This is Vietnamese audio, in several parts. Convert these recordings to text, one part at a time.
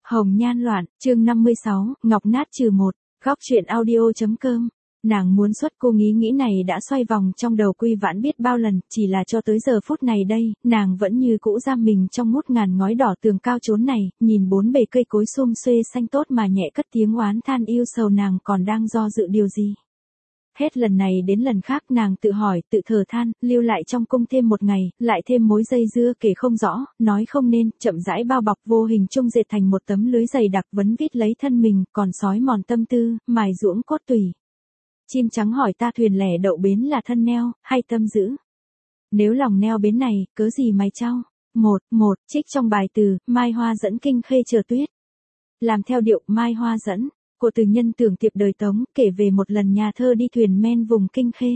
Hồng nhan loạn, chương 56, Ngọc nát trừ một, góc truyện audio.com. Nàng muốn xuất cung ý nghĩ này đã xoay vòng trong đầu Quy Vãn biết bao lần, chỉ là cho tới giờ phút này đây, nàng vẫn như cũ giam mình trong ngút ngàn ngói đỏ tường cao chốn này, nhìn bốn bề cây cối sum xuê xanh tốt mà nhẹ cất tiếng oán than yêu sầu, nàng còn đang do dự điều gì. Hết lần này đến lần khác nàng tự hỏi, tự thở than, lưu lại trong cung thêm một ngày, lại thêm mối dây dưa kể không rõ, nói không nên, chậm rãi bao bọc vô hình chung dệt thành một tấm lưới dày đặc vấn vít lấy thân mình, còn sói mòn tâm tư, mài ruỗng cốt tủy. Chim trắng hỏi ta thuyền lẻ đậu bến là thân neo, hay tâm giữ? Nếu lòng neo bến này, cớ gì mày trao? Một, trích trong bài từ, Mai Hoa dẫn kinh khê chờ tuyết. Làm theo điệu Mai Hoa dẫn của từ nhân tưởng tiệp đời Tống, kể về một lần nhà thơ đi thuyền men vùng Kinh Khê,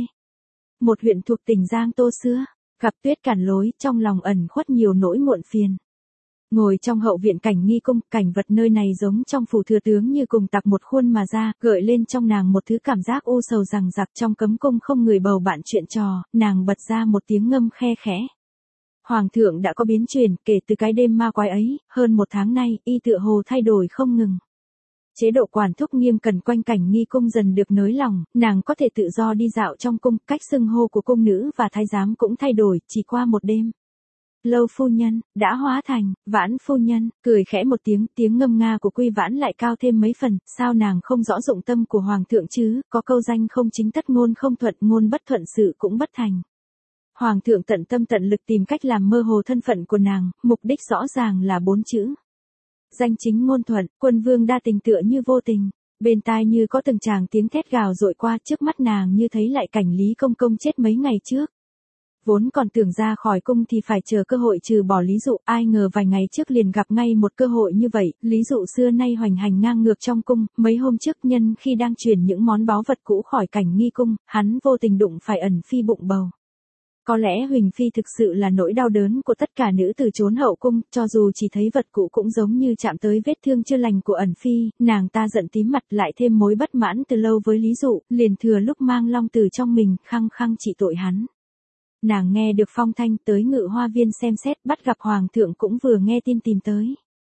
một huyện thuộc tỉnh Giang Tô xưa, gặp tuyết cản lối, trong lòng ẩn khuất nhiều nỗi muộn phiền. Ngồi trong hậu viện cảnh nghi cung, cảnh vật nơi này giống trong phủ thừa tướng như cùng tập một khuôn mà ra, gợi lên trong nàng một thứ cảm giác u sầu rằng giặc. Trong cấm cung không người bầu bạn chuyện trò, nàng bật ra một tiếng ngâm khe khẽ. Hoàng thượng đã có biến chuyển, kể từ cái đêm ma quái ấy, hơn một tháng nay, y tựa hồ thay đổi không ngừng. Chế độ quản thúc nghiêm cẩn quanh cảnh nghi cung dần được nới lỏng, nàng có thể tự do đi dạo trong cung, cách xưng hô của cung nữ và thái giám cũng thay đổi, chỉ qua một đêm. Lâu phu nhân, đã hóa thành, Vãn phu nhân, cười khẽ một tiếng, tiếng ngâm nga của Quy Vãn lại cao thêm mấy phần, sao nàng không rõ dụng tâm của Hoàng thượng chứ, có câu danh không chính tất ngôn không thuận, ngôn bất thuận sự cũng bất thành. Hoàng thượng tận tâm tận lực tìm cách làm mơ hồ thân phận của nàng, mục đích rõ ràng là 4 chữ. Danh chính ngôn thuận, quân vương đa tình tựa như vô tình, bên tai như có từng tràng tiếng thét gào dội qua, trước mắt nàng như thấy lại cảnh Lý Công Công chết mấy ngày trước. Vốn còn tưởng ra khỏi cung thì phải chờ cơ hội trừ bỏ Lý Dụ, ai ngờ vài ngày trước liền gặp ngay một cơ hội như vậy. Lý Dụ xưa nay hoành hành ngang ngược trong cung, mấy hôm trước nhân khi đang chuyển những món báu vật cũ khỏi cảnh nghi cung, hắn vô tình đụng phải ẩn phi bụng bầu. Có lẽ Huỳnh Phi thực sự là nỗi đau đớn của tất cả nữ từ trốn hậu cung, cho dù chỉ thấy vật cũ cũng giống như chạm tới vết thương chưa lành của ẩn Phi, nàng ta giận tím mặt, lại thêm mối bất mãn từ lâu với Lý Dụ, liền thừa lúc mang long từ trong mình, khăng khăng trị tội hắn. Nàng nghe được phong thanh tới Ngự Hoa Viên xem xét, bắt gặp Hoàng thượng cũng vừa nghe tin tìm tới.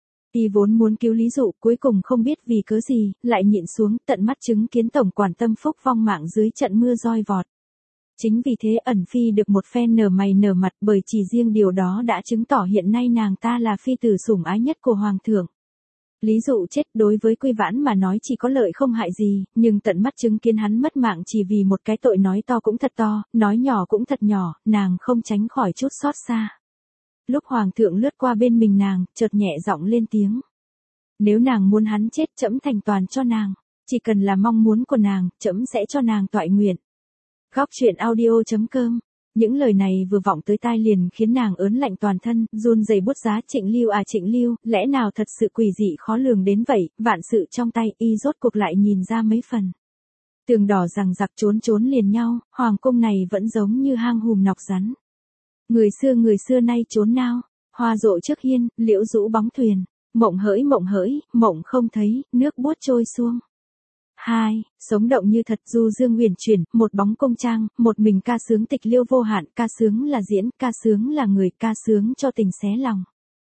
Y vốn muốn cứu Lý Dụ, cuối cùng không biết vì cớ gì, lại nhịn xuống, tận mắt chứng kiến tổng quản Tâm Phúc vong mạng dưới trận mưa roi vọt. Chính vì thế ẩn Phi được một phen nở mày nở mặt, bởi chỉ riêng điều đó đã chứng tỏ hiện nay nàng ta là phi tử sủng ái nhất của Hoàng thượng. Lý Dụ chết đối với Quy Vãn mà nói chỉ có lợi không hại gì, nhưng tận mắt chứng kiến hắn mất mạng chỉ vì một cái tội nói to cũng thật to, nói nhỏ cũng thật nhỏ, nàng không tránh khỏi chút xót xa. Lúc Hoàng thượng lướt qua bên mình nàng, chợt nhẹ giọng lên tiếng. Nếu nàng muốn hắn chết, trẫm thành toàn cho nàng, chỉ cần là mong muốn của nàng, trẫm sẽ cho nàng toại nguyện. Góc truyện audio.com. Những lời này vừa vọng tới tai liền khiến nàng ớn lạnh toàn thân, run rẩy bút giá. Trịnh Lưu à Trịnh Lưu, lẽ nào thật sự quỷ dị khó lường đến vậy, vạn sự trong tay, y rốt cuộc lại nhìn ra mấy phần. Tường đỏ rằng giặc trốn liền nhau, hoàng cung này vẫn giống như hang hùm nọc rắn. Người xưa nay trốn nào, hoa rộ trước hiên, liễu rũ bóng thuyền, mộng hỡi, mộng không thấy, nước buốt trôi xuông. 2. Sống động như thật du dương huyền chuyển, một bóng công trang, một mình ca sướng tịch liêu vô hạn, ca sướng là diễn, ca sướng là người, ca sướng cho tình xé lòng.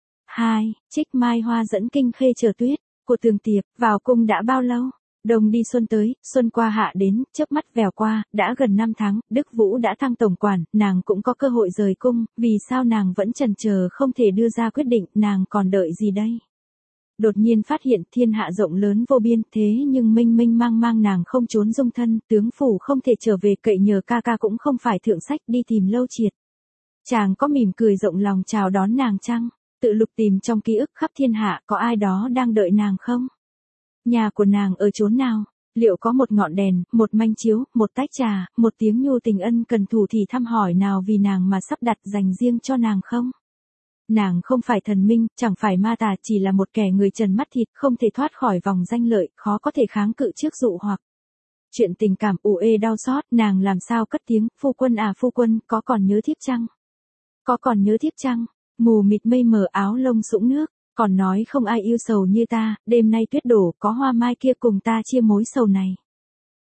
2. Trích Mai Hoa dẫn kinh khê chờ tuyết, của Tường Tiệp, vào cung đã bao lâu? Đông đi xuân tới, xuân qua hạ đến, chớp mắt vèo qua, đã gần 5 tháng, Đức Vũ đã thăng tổng quản, nàng cũng có cơ hội rời cung, vì sao nàng vẫn chần chờ không thể đưa ra quyết định, nàng còn đợi gì đây? Đột nhiên phát hiện thiên hạ rộng lớn vô biên, thế nhưng mênh mang nàng không trốn dung thân, tướng phủ không thể trở về, cậy nhờ ca ca cũng không phải thượng sách, đi tìm Lâu Triệt. Chàng có mỉm cười rộng lòng chào đón nàng chăng? Tự lục tìm trong ký ức khắp thiên hạ, có ai đó đang đợi nàng không? Nhà của nàng ở chốn nào? Liệu có một ngọn đèn, một manh chiếu, một tách trà, một tiếng nhu tình ân cần thủ thì thăm hỏi nào vì nàng mà sắp đặt dành riêng cho nàng không? Nàng không phải thần minh, chẳng phải ma tà, chỉ là một kẻ người trần mắt thịt, không thể thoát khỏi vòng danh lợi, khó có thể kháng cự trước dụ hoặc. Chuyện tình cảm đau xót, nàng làm sao cất tiếng, phu quân à phu quân, có còn nhớ thiếp chăng? Có còn nhớ thiếp chăng? Mù mịt mây mờ áo lông sũng nước, còn nói không ai yêu sầu như ta, đêm nay tuyết đổ, có hoa mai kia cùng ta chia mối sầu này.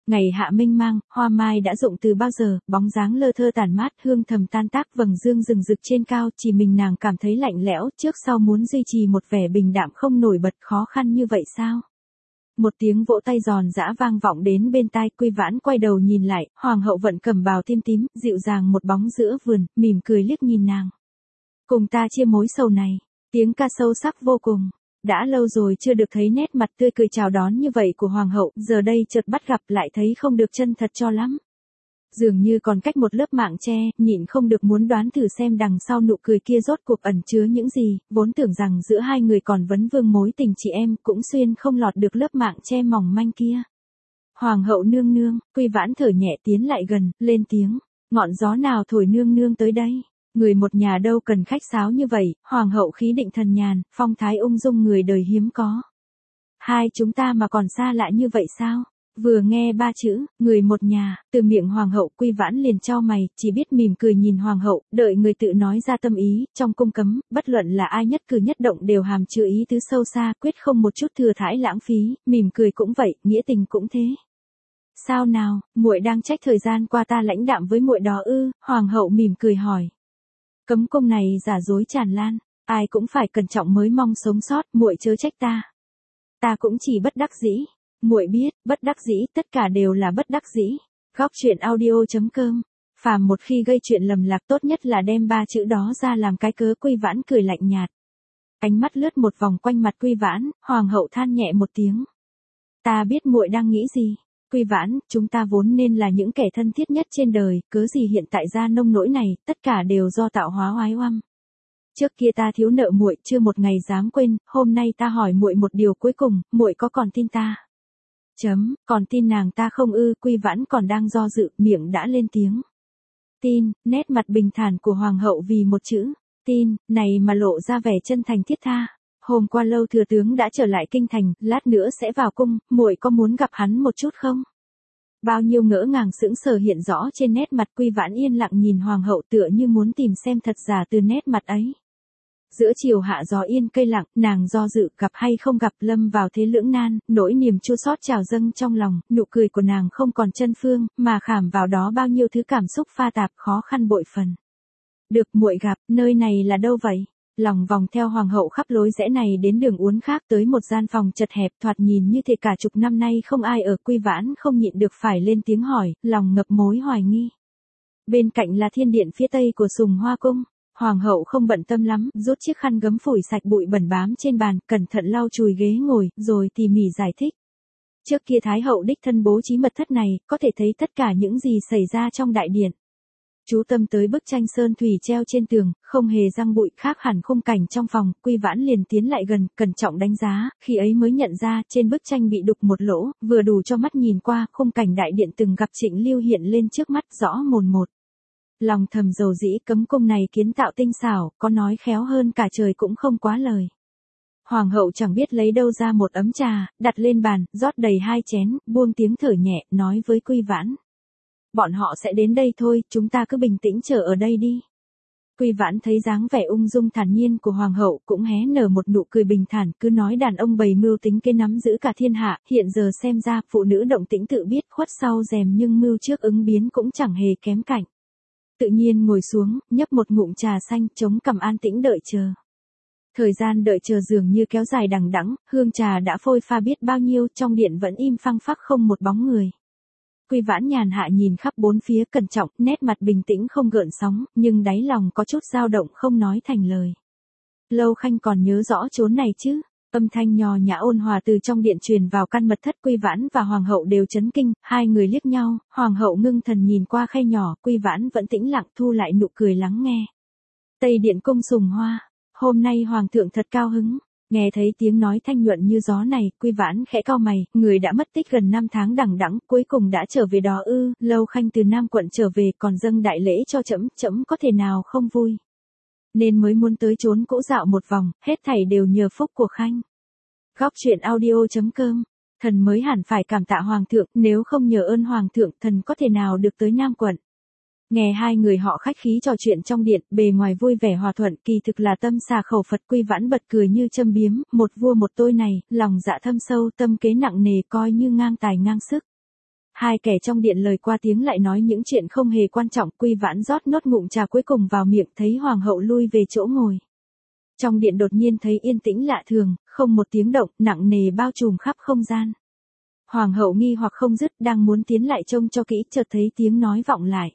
Ngày hạ minh mang, hoa mai đã rụng từ bao giờ, bóng dáng lơ thơ tàn mát, hương thầm tan tác, vầng dương rừng rực trên cao, chỉ mình nàng cảm thấy lạnh lẽo, trước sau muốn duy trì một vẻ bình đạm không nổi bật, khó khăn như vậy sao? Một tiếng vỗ tay giòn giã vang vọng đến bên tai, Quy Vãn quay đầu nhìn lại, hoàng hậu vận cẩm bào tím tím, dịu dàng một bóng giữa vườn, mỉm cười liếc nhìn nàng. Cùng ta chia mối sầu này, tiếng ca sâu sắc vô cùng. Đã lâu rồi chưa được thấy nét mặt tươi cười chào đón như vậy của hoàng hậu, giờ đây chợt bắt gặp lại thấy không được chân thật cho lắm. Dường như còn cách một lớp mạng che, nhịn không được muốn đoán thử xem đằng sau nụ cười kia rốt cuộc ẩn chứa những gì, vốn tưởng rằng giữa hai người còn vấn vương mối tình chị em, cũng xuyên không lọt được lớp mạng che mỏng manh kia. Hoàng hậu nương nương, Quy Vãn thở nhẹ tiến lại gần, lên tiếng, ngọn gió nào thổi nương nương tới đây? Người một nhà đâu cần khách sáo như vậy, hoàng hậu khí định thần nhàn, phong thái ung dung người đời hiếm có. Hai chúng ta mà còn xa lạ như vậy sao? Vừa nghe ba chữ, người một nhà, từ miệng hoàng hậu, Quy Vãn liền chau mày, chỉ biết mỉm cười nhìn hoàng hậu, đợi người tự nói ra tâm ý, trong cung cấm, bất luận là ai nhất cử nhất động đều hàm chứa ý tứ sâu xa, quyết không một chút thừa thãi lãng phí, mỉm cười cũng vậy, nghĩa tình cũng thế. Sao nào, muội đang trách thời gian qua ta lãnh đạm với muội đó ư? Hoàng hậu mỉm cười hỏi. Cấm cung này giả dối tràn lan, ai cũng phải cẩn trọng mới mong sống sót, muội chớ trách ta. Ta cũng chỉ bất đắc dĩ. Muội biết, bất đắc dĩ, tất cả đều là bất đắc dĩ. Góc truyện audio.com. Phàm một khi gây chuyện lầm lạc tốt nhất là đem ba chữ đó ra làm cái cớ. Quy Vãn cười lạnh nhạt. Ánh mắt lướt một vòng quanh mặt Quy Vãn, hoàng hậu than nhẹ một tiếng. Ta biết muội đang nghĩ gì. Quy Vãn, chúng ta vốn nên là những kẻ thân thiết nhất trên đời, cớ gì hiện tại ra nông nỗi này, tất cả đều do tạo hóa oái oăm. Trước kia ta thiếu nợ muội, chưa một ngày dám quên, hôm nay ta hỏi muội một điều cuối cùng, muội có còn tin ta? Còn tin nàng ta không ư? Quy Vãn còn đang do dự, miệng đã lên tiếng. Tin, nét mặt bình thản của hoàng hậu vì một chữ, tin, này mà lộ ra vẻ chân thành thiết tha. Hôm qua Lâu thừa tướng đã trở lại kinh thành, lát nữa sẽ vào cung, muội có muốn gặp hắn một chút không? Bao nhiêu ngỡ ngàng sững sờ hiện rõ trên nét mặt. Quy Vãn yên lặng nhìn hoàng hậu tựa như muốn tìm xem thật giả từ nét mặt ấy. Giữa chiều hạ gió yên cây lặng, nàng do dự gặp hay không gặp, lâm vào thế lưỡng nan, nỗi niềm chua xót trào dâng trong lòng, nụ cười của nàng không còn chân phương, mà khảm vào đó bao nhiêu thứ cảm xúc pha tạp khó khăn bội phần. Được muội gặp, nơi này là đâu vậy? Lòng vòng theo hoàng hậu khắp lối rẽ này đến đường uốn khác tới một gian phòng chật hẹp thoạt nhìn như thể cả chục năm nay không ai ở. Quy Vãn không nhịn được phải lên tiếng hỏi, lòng ngập mối hoài nghi. Bên cạnh là thiên điện phía tây của Sùng Hoa Cung. Hoàng hậu không bận tâm lắm, rút chiếc khăn gấm phủi sạch bụi bẩn bám trên bàn, cẩn thận lau chùi ghế ngồi, rồi tỉ mỉ giải thích. Trước kia Thái hậu đích thân bố trí mật thất này, có thể thấy tất cả những gì xảy ra trong đại điện. Chú tâm tới bức tranh sơn thủy treo trên tường, không hề răng bụi, khác hẳn khung cảnh trong phòng. Quy Vãn liền tiến lại gần, cẩn trọng đánh giá, khi ấy mới nhận ra trên bức tranh bị đục một lỗ, vừa đủ cho mắt nhìn qua, khung cảnh đại điện từng gặp Trịnh Lưu hiện lên trước mắt rõ mồn một. Lòng thầm dầu dĩ, cấm cung này kiến tạo tinh xảo, có nói khéo hơn cả trời cũng không quá lời. Hoàng hậu chẳng biết lấy đâu ra một ấm trà, đặt lên bàn, rót đầy 2 chén, buông tiếng thở nhẹ, nói với Quy Vãn. Bọn họ sẽ đến đây thôi, chúng ta cứ bình tĩnh chờ ở đây đi. Quy Vãn thấy dáng vẻ ung dung thản nhiên của hoàng hậu, cũng hé nở một nụ cười bình thản, cứ nói đàn ông bày mưu tính kế nắm giữ cả thiên hạ, hiện giờ xem ra, phụ nữ động tĩnh tự biết, khuất sau rèm nhưng mưu trước ứng biến cũng chẳng hề kém cạnh. Tự nhiên ngồi xuống, nhấp một ngụm trà xanh, chống cằm an tĩnh đợi chờ. Thời gian đợi chờ dường như kéo dài đằng đẵng, hương trà đã phôi pha biết bao nhiêu, trong điện vẫn im phăng phắc không một bóng người. Quy Vãn nhàn hạ nhìn khắp bốn phía cẩn trọng, nét mặt bình tĩnh không gợn sóng, nhưng đáy lòng có chút dao động không nói thành lời. Lâu Khanh còn nhớ rõ chốn này chứ? Âm thanh nhò nhã ôn hòa từ trong điện truyền vào căn mật thất. Quy Vãn và hoàng hậu đều chấn kinh, hai người liếc nhau, hoàng hậu ngưng thần nhìn qua khe nhỏ, Quy Vãn vẫn tĩnh lặng thu lại nụ cười lắng nghe. Tây điện cung Sùng Hoa, hôm nay hoàng thượng thật cao hứng. Nghe thấy tiếng nói thanh nhuận như gió này, Quy Vãn khẽ cau mày, người đã mất tích gần 5 tháng đằng đẵng, cuối cùng đã trở về đó ư? Lâu Khanh từ Nam quận trở về còn dâng đại lễ cho trẫm có thể nào không vui. Nên mới muốn tới chốn cũ dạo một vòng, hết thảy đều nhờ phúc của Khanh. Góc truyện audio.com. Thần mới hẳn phải cảm tạ hoàng thượng, nếu không nhờ ơn hoàng thượng, thần có thể nào được tới Nam quận. Nghe hai người họ khách khí trò chuyện trong điện, bề ngoài vui vẻ hòa thuận, kỳ thực là tâm xà khẩu Phật. Quy Vãn bật cười như châm biếm, một vua một tôi này, lòng dạ thâm sâu, tâm kế nặng nề coi như ngang tài ngang sức. Hai kẻ trong điện lời qua tiếng lại nói những chuyện không hề quan trọng. Quy Vãn rót nốt ngụm trà cuối cùng vào miệng, thấy hoàng hậu lui về chỗ ngồi. Trong điện đột nhiên thấy yên tĩnh lạ thường, không một tiếng động, nặng nề bao trùm khắp không gian. Hoàng hậu nghi hoặc không dứt, đang muốn tiến lại trông cho kỹ, chợt thấy tiếng nói vọng lại.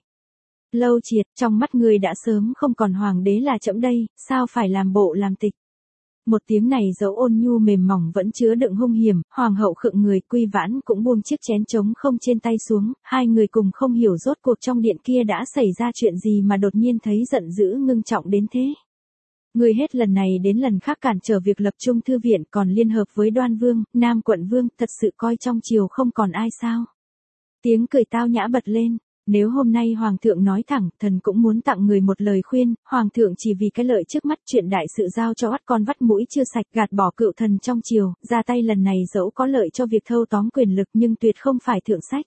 Lâu Triệt, trong mắt người đã sớm không còn hoàng đế là trẫm đây, sao phải làm bộ làm tịch. Một tiếng này dẫu ôn nhu mềm mỏng vẫn chứa đựng hung hiểm. Hoàng hậu khựng người, Quy Vãn cũng buông chiếc chén trống không trên tay xuống. Hai người cùng không hiểu rốt cuộc trong điện kia đã xảy ra chuyện gì mà đột nhiên thấy giận dữ ngưng trọng đến thế. Người hết lần này đến lần khác cản trở việc lập trung thư viện, còn liên hợp với Đoan Vương, Nam Quận Vương, thật sự coi trong triều không còn ai sao. Tiếng cười tao nhã bật lên. Nếu hôm nay Hoàng thượng nói thẳng, thần cũng muốn tặng người một lời khuyên. Hoàng thượng chỉ vì cái lợi trước mắt, chuyện đại sự giao cho oắt con vắt mũi chưa sạch, gạt bỏ cựu thần trong triều, ra tay lần này dẫu có lợi cho việc thâu tóm quyền lực nhưng tuyệt không phải thượng sách.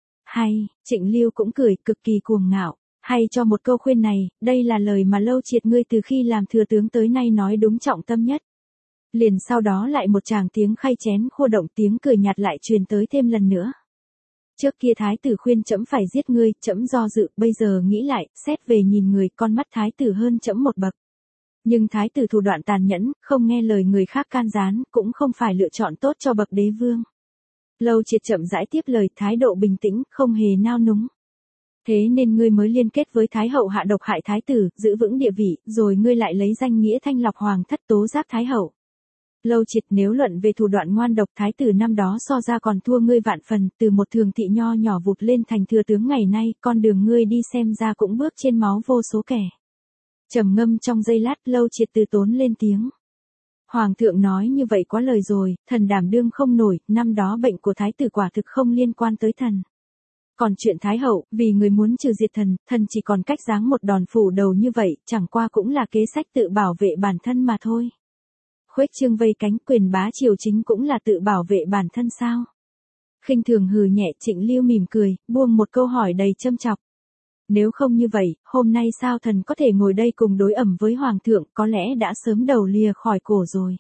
Hay, Trịnh Lưu cũng cười, cực kỳ cuồng ngạo. Hay cho một câu khuyên này, đây là lời mà Lâu Triệt ngươi từ khi làm thừa tướng tới nay nói đúng trọng tâm nhất. Liền sau đó lại một tràng tiếng khay chén khô động, tiếng cười nhạt lại truyền tới thêm lần nữa. Trước kia thái tử khuyên trẫm phải giết ngươi, trẫm do dự, bây giờ nghĩ lại, xét về nhìn người, con mắt thái tử hơn trẫm một bậc. Nhưng thái tử thủ đoạn tàn nhẫn, không nghe lời người khác can gián, cũng không phải lựa chọn tốt cho bậc đế vương. Lâu Triệt chậm rãi tiếp lời, thái độ bình tĩnh, không hề nao núng. Thế nên ngươi mới liên kết với thái hậu hạ độc hại thái tử, giữ vững địa vị, rồi ngươi lại lấy danh nghĩa thanh lọc hoàng thất tố giác thái hậu. Lâu Triệt, nếu luận về thủ đoạn ngoan độc, thái tử năm đó so ra còn thua ngươi vạn phần, từ một thường thị nho nhỏ vụt lên thành thừa tướng ngày nay, con đường ngươi đi xem ra cũng bước trên máu vô số kẻ. Trầm ngâm trong giây lát, Lâu Triệt từ tốn lên tiếng. Hoàng thượng nói như vậy quá lời rồi, thần đảm đương không nổi, năm đó bệnh của thái tử quả thực không liên quan tới thần. Còn chuyện thái hậu, vì người muốn trừ diệt thần, thần chỉ còn cách giáng một đòn phủ đầu như vậy, chẳng qua cũng là kế sách tự bảo vệ bản thân mà thôi. Khuếch trương vây cánh, quyền bá triều chính cũng là tự bảo vệ bản thân sao? Khinh thường hừ nhẹ, Trịnh Lưu mỉm cười, buông một câu hỏi đầy châm chọc. Nếu không như vậy, hôm nay sao thần có thể ngồi đây cùng đối ẩm với hoàng thượng, có lẽ đã sớm đầu lìa khỏi cổ rồi.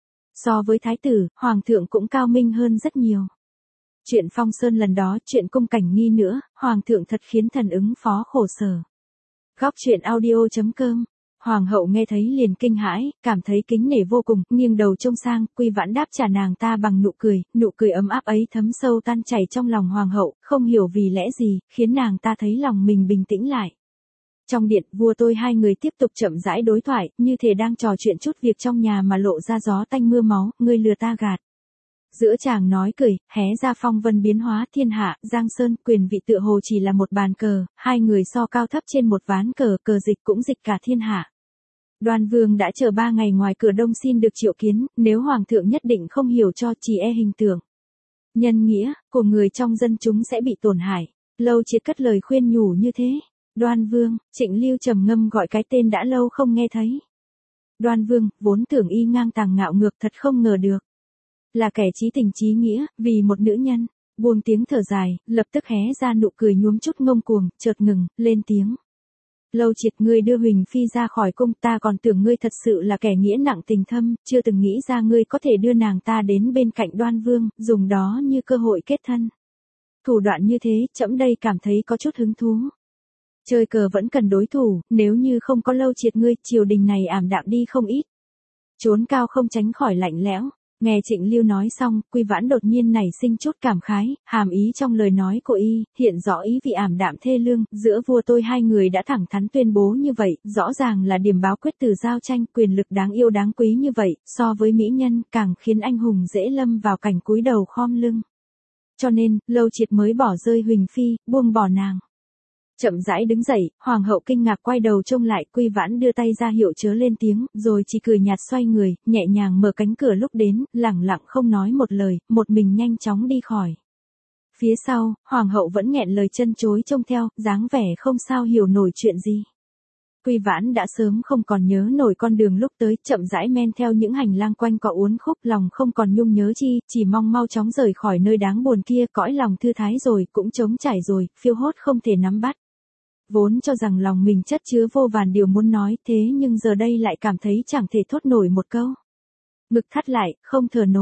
So với thái tử, hoàng thượng cũng cao minh hơn rất nhiều. Chuyện Phong Sơn lần đó, chuyện cung cảnh nghi nữa, hoàng thượng thật khiến thần ứng phó khổ sở. Góc truyện audio.com. Hoàng hậu nghe thấy liền kinh hãi, cảm thấy kính nể vô cùng, nghiêng đầu trông sang, Quy Vãn đáp trả nàng ta bằng nụ cười ấm áp ấy thấm sâu tan chảy trong lòng hoàng hậu, không hiểu vì lẽ gì, khiến nàng ta thấy lòng mình bình tĩnh lại. Trong điện, vua tôi hai người tiếp tục chậm rãi đối thoại, như thể đang trò chuyện chút việc trong nhà mà lộ ra gió tanh mưa máu, ngươi lừa ta gạt. Giữa chàng nói cười, hé ra phong vân biến hóa thiên hạ, Giang Sơn, quyền vị tựa hồ chỉ là một bàn cờ, hai người so cao thấp trên một ván cờ, cờ dịch cũng dịch cả thiên hạ. Đoan Vương đã chờ 3 ngày ngoài cửa Đông xin được triệu kiến, nếu Hoàng thượng nhất định không hiểu cho, chỉ e hình tượng, nhân nghĩa của người trong dân chúng sẽ bị tổn hại. Lâu Triệt cất lời khuyên nhủ như thế. Đoan Vương, Trịnh Lưu trầm ngâm gọi cái tên đã lâu không nghe thấy. Đoan Vương, vốn tưởng y ngang tàng ngạo ngược, thật không ngờ được. Là kẻ chí tình chí nghĩa, vì một nữ nhân. Buông tiếng thở dài, lập tức hé ra nụ cười nhuốm chút ngông cuồng, chợt ngừng, lên tiếng. Lâu Triệt, ngươi đưa Huỳnh Phi ra khỏi cung, ta còn tưởng ngươi thật sự là kẻ nghĩa nặng tình thâm, chưa từng nghĩ ra ngươi có thể đưa nàng ta đến bên cạnh Đoan Vương, dùng đó như cơ hội kết thân. Thủ đoạn như thế, trẫm đây cảm thấy có chút hứng thú. Chơi cờ vẫn cần đối thủ, nếu như không có Lâu Triệt ngươi, triều đình này ảm đạm đi không ít. Trốn cao không tránh khỏi lạnh lẽo. Nghe Trịnh Lưu nói xong, Quy Vãn đột nhiên nảy sinh chút cảm khái, hàm ý trong lời nói của y, hiện rõ ý vị ảm đạm thê lương, giữa vua tôi hai người đã thẳng thắn tuyên bố như vậy, rõ ràng là điểm báo quyết từ giao tranh, quyền lực đáng yêu đáng quý như vậy, so với mỹ nhân, càng khiến anh hùng dễ lâm vào cảnh cúi đầu khom lưng. Cho nên, Lâu Triệt mới bỏ rơi Huỳnh Phi, buông bỏ nàng. Chậm rãi đứng dậy, hoàng hậu kinh ngạc quay đầu trông lại, Quy Vãn đưa tay ra hiệu chớ lên tiếng, rồi chỉ cười nhạt xoay người, nhẹ nhàng mở cánh cửa lúc đến, lẳng lặng không nói một lời, một mình nhanh chóng đi khỏi. Phía sau, hoàng hậu vẫn nghẹn lời chân chối trông theo, dáng vẻ không sao hiểu nổi chuyện gì. Quy Vãn đã sớm không còn nhớ nổi con đường lúc tới, chậm rãi men theo những hành lang quanh co uốn khúc, lòng không còn nhung nhớ chi, chỉ mong mau chóng rời khỏi nơi đáng buồn kia, cõi lòng thư thái rồi, cũng trống trải rồi, phiêu hốt không thể nắm bắt. Vốn cho rằng lòng mình chất chứa vô vàn điều muốn nói, thế nhưng giờ đây lại cảm thấy chẳng thể thốt nổi một câu. Ngực thắt lại, không thở nổi.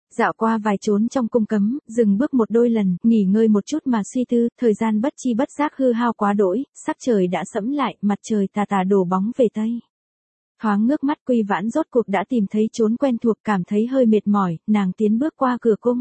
Dạo qua vài chốn trong cung cấm, dừng bước một đôi lần, nghỉ ngơi một chút mà suy tư, thời gian bất chi bất giác hư hao quá đỗi, sắc trời đã sẫm lại, mặt trời tà tà đổ bóng về tây. Thoáng ngước mắt Quy Vãn rốt cuộc đã tìm thấy chốn quen thuộc, cảm thấy hơi mệt mỏi, nàng tiến bước qua cửa cung.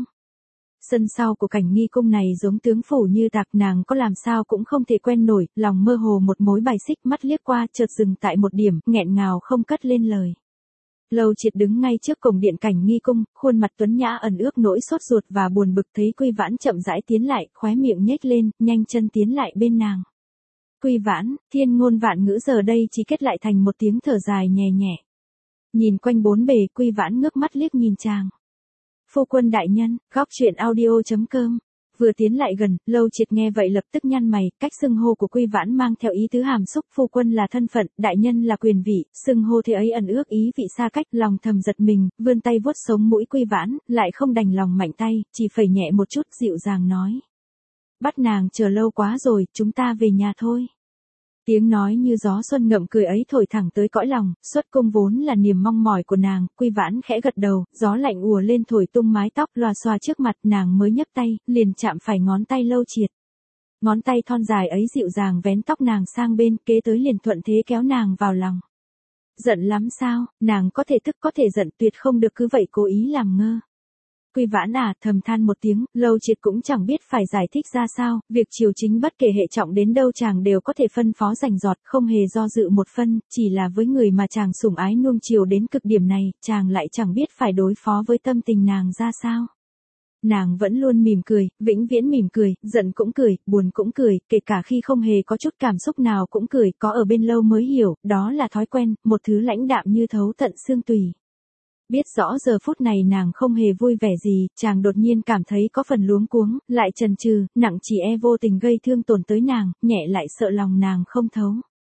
Sân sau của Cảnh Nghi cung này giống tướng phủ như tạc, nàng có làm sao cũng không thể quen nổi, lòng mơ hồ một mối bài xích, mắt liếc qua chợt dừng tại một điểm, nghẹn ngào không cất lên lời. Lâu Triệt đứng ngay trước cổng điện Cảnh Nghi cung, khuôn mặt tuấn nhã ẩn ước nỗi sốt ruột và buồn bực, thấy Quy Vãn chậm rãi tiến lại, khóe miệng nhếch lên, nhanh chân tiến lại bên nàng. Quy Vãn, thiên ngôn vạn ngữ giờ đây chỉ kết lại thành một tiếng thở dài nhẹ nhẹ. Nhìn quanh bốn bề, Quy Vãn ngước mắt liếc nhìn chàng. Phu quân đại nhân, góc truyện audio.com. Vừa tiến lại gần, Lâu Triệt nghe vậy lập tức nhăn mày, cách xưng hô của Quy Vãn mang theo ý tứ hàm xúc, phu quân là thân phận, đại nhân là quyền vị, xưng hô thế ấy ẩn ước ý vị xa cách, lòng thầm giật mình, vươn tay vuốt sống mũi Quy Vãn, lại không đành lòng mạnh tay, chỉ phẩy nhẹ một chút, dịu dàng nói. Bắt nàng chờ lâu quá rồi, chúng ta về nhà thôi. Tiếng nói như gió xuân ngậm cười ấy thổi thẳng tới cõi lòng, xuất cung vốn là niềm mong mỏi của nàng, Quy Vãn khẽ gật đầu, gió lạnh ùa lên thổi tung mái tóc lòa xòa trước mặt, nàng mới nhấc tay, liền chạm phải ngón tay Lâu Triệt. Ngón tay thon dài ấy dịu dàng vén tóc nàng sang bên, kế tới liền thuận thế kéo nàng vào lòng. Giận lắm sao, nàng có thể tức có thể giận, tuyệt không được cứ vậy cố ý làm ngơ. Quy Vãn à, thầm than một tiếng, Lâu Triệt cũng chẳng biết phải giải thích ra sao, việc triều chính bất kể hệ trọng đến đâu chàng đều có thể phân phó rành rọt, không hề do dự một phân, chỉ là với người mà chàng sủng ái nuông chiều đến cực điểm này, chàng lại chẳng biết phải đối phó với tâm tình nàng ra sao. Nàng vẫn luôn mỉm cười, vĩnh viễn mỉm cười, giận cũng cười, buồn cũng cười, kể cả khi không hề có chút cảm xúc nào cũng cười, có ở bên lâu mới hiểu, đó là thói quen, một thứ lãnh đạm như thấu tận xương tùy. Biết rõ giờ phút này nàng không hề vui vẻ gì, chàng đột nhiên cảm thấy có phần luống cuống, lại chần chừ, nặng chỉ e vô tình gây thương tổn tới nàng, nhẹ lại sợ lòng nàng không thấu.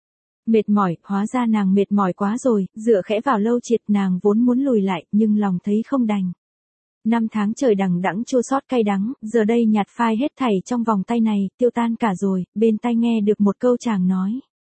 Mệt mỏi, hóa ra nàng mệt mỏi quá rồi, dựa khẽ vào Lâu Triệt, nàng vốn muốn lùi lại, nhưng lòng thấy không đành. 5 tháng trời đằng đẵng chua xót cay đắng, giờ đây nhạt phai hết thảy trong vòng tay này, tiêu tan cả rồi, bên tai nghe được một câu chàng nói.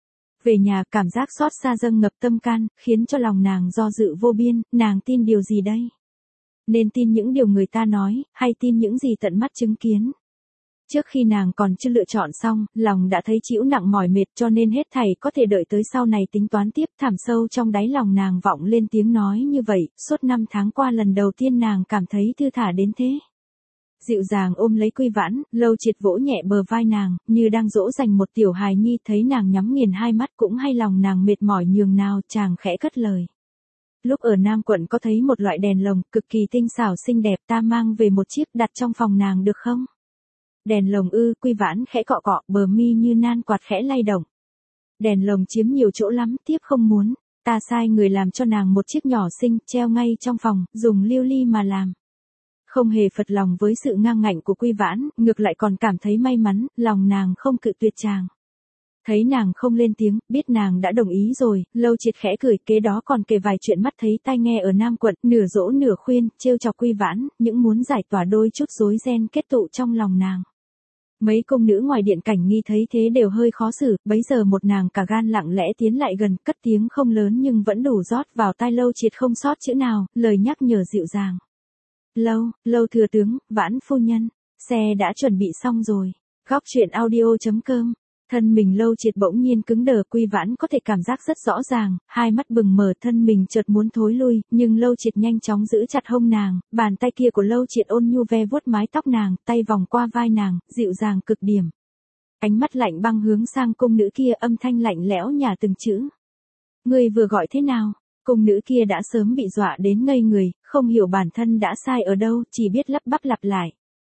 Về nhà, cảm giác xót xa dâng ngập tâm can, khiến cho lòng nàng do dự vô biên, nàng tin điều gì đây? Nên tin những điều người ta nói, hay tin những gì tận mắt chứng kiến? Trước khi nàng còn chưa lựa chọn xong, lòng đã thấy chịu nặng mỏi mệt, cho nên hết thảy có thể đợi tới sau này tính toán tiếp. Thẳm sâu trong đáy lòng nàng vọng lên tiếng nói như vậy, suốt 5 tháng qua lần đầu tiên nàng cảm thấy thư thả đến thế. Dịu dàng ôm lấy Quy Vãn, Lâu Triệt vỗ nhẹ bờ vai nàng, như đang dỗ dành một tiểu hài nhi, thấy nàng nhắm nghiền hai mắt cũng hay lòng nàng mệt mỏi nhường nào, chàng khẽ cất lời. Lúc ở Nam quận có thấy một loại đèn lồng, cực kỳ tinh xảo xinh đẹp, ta mang về một chiếc đặt trong phòng nàng được không? Đèn lồng ư, Quy Vãn khẽ cọ cọ, bờ mi như nan quạt khẽ lay động. Đèn lồng chiếm nhiều chỗ lắm, tiếp không muốn, ta sai người làm cho nàng một chiếc nhỏ xinh, treo ngay trong phòng, dùng lưu ly mà làm. Không hề phật lòng với sự ngang ngạnh của Quy Vãn, ngược lại còn cảm thấy may mắn, lòng nàng không cự tuyệt chàng. Thấy nàng không lên tiếng, biết nàng đã đồng ý rồi, Lâu Triệt khẽ cười, kế đó còn kể vài chuyện mắt thấy tai nghe ở Nam quận, nửa dỗ nửa khuyên, trêu chọc Quy Vãn, những muốn giải tỏa đôi chút rối ren kết tụ trong lòng nàng. Mấy công nữ ngoài điện Cảnh Nghi thấy thế đều hơi khó xử, bấy giờ một nàng cả gan lặng lẽ tiến lại gần, cất tiếng không lớn nhưng vẫn đủ rót vào tai Lâu Triệt không sót chữ nào, lời nhắc nhở dịu dàng. Lâu thừa tướng, Vãn phu nhân, xe đã chuẩn bị xong rồi. Góc truyện audio.com. Thân mình Lâu Triệt bỗng nhiên cứng đờ, Quy Vãn có thể cảm giác rất rõ ràng, hai mắt bừng mở, thân mình chợt muốn thối lui, nhưng Lâu Triệt nhanh chóng giữ chặt hông nàng, bàn tay kia của Lâu Triệt ôn nhu ve vuốt mái tóc nàng, tay vòng qua vai nàng, dịu dàng cực điểm. Ánh mắt lạnh băng hướng sang cung nữ kia, âm thanh lạnh lẽo nhả từng chữ. Ngươi vừa gọi thế nào? Cung nữ kia đã sớm bị dọa đến ngây người, không hiểu bản thân đã sai ở đâu, chỉ biết lắp bắp lặp lại.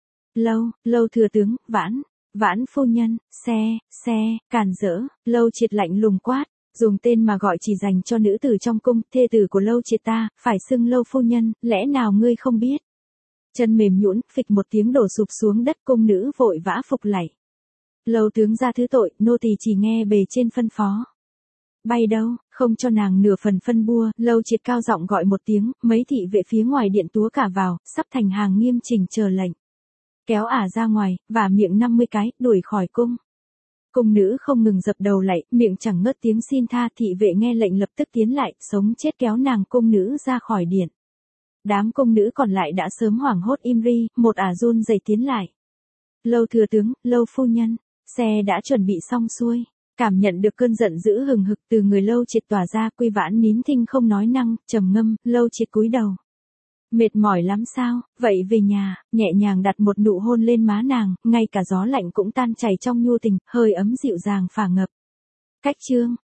Lâu thừa tướng, Vãn phu nhân, xe, càn rỡ, Lâu Triệt lạnh lùng quát, dùng tên mà gọi chỉ dành cho nữ tử trong cung, thê tử của Lâu Triệt ta, phải xưng Lâu phu nhân, lẽ nào ngươi không biết? Chân mềm nhũn, phịch một tiếng đổ sụp xuống đất, cung nữ vội vã phục lạy. Lâu tướng ra thứ tội, nô tỳ chỉ nghe bề trên phân phó. Bay đâu, không cho nàng nửa phần phân bua, Lâu Triệt cao giọng gọi một tiếng, mấy thị vệ phía ngoài điện túa cả vào, sắp thành hàng nghiêm chỉnh chờ lệnh. Kéo ả ra ngoài, và miệng 50 cái, đuổi khỏi cung. Cung nữ không ngừng dập đầu lạy, miệng chẳng ngớt tiếng xin tha, thị vệ nghe lệnh lập tức tiến lại, sống chết kéo nàng cung nữ ra khỏi điện. Đám cung nữ còn lại đã sớm hoảng hốt im ri, một ả run rẩy tiến lại. Lâu thừa tướng, Lâu phu nhân, xe đã chuẩn bị xong xuôi. Cảm nhận được cơn giận dữ hừng hực từ người Lâu Triệt tỏa ra, Quy Vãn nín thinh không nói năng, trầm ngâm. Lâu Triệt cúi đầu. Mệt mỏi lắm sao, vậy về nhà, nhẹ nhàng đặt một nụ hôn lên má nàng, ngay cả gió lạnh cũng tan chảy trong nhu tình, hơi ấm dịu dàng phả ngập. Cách chương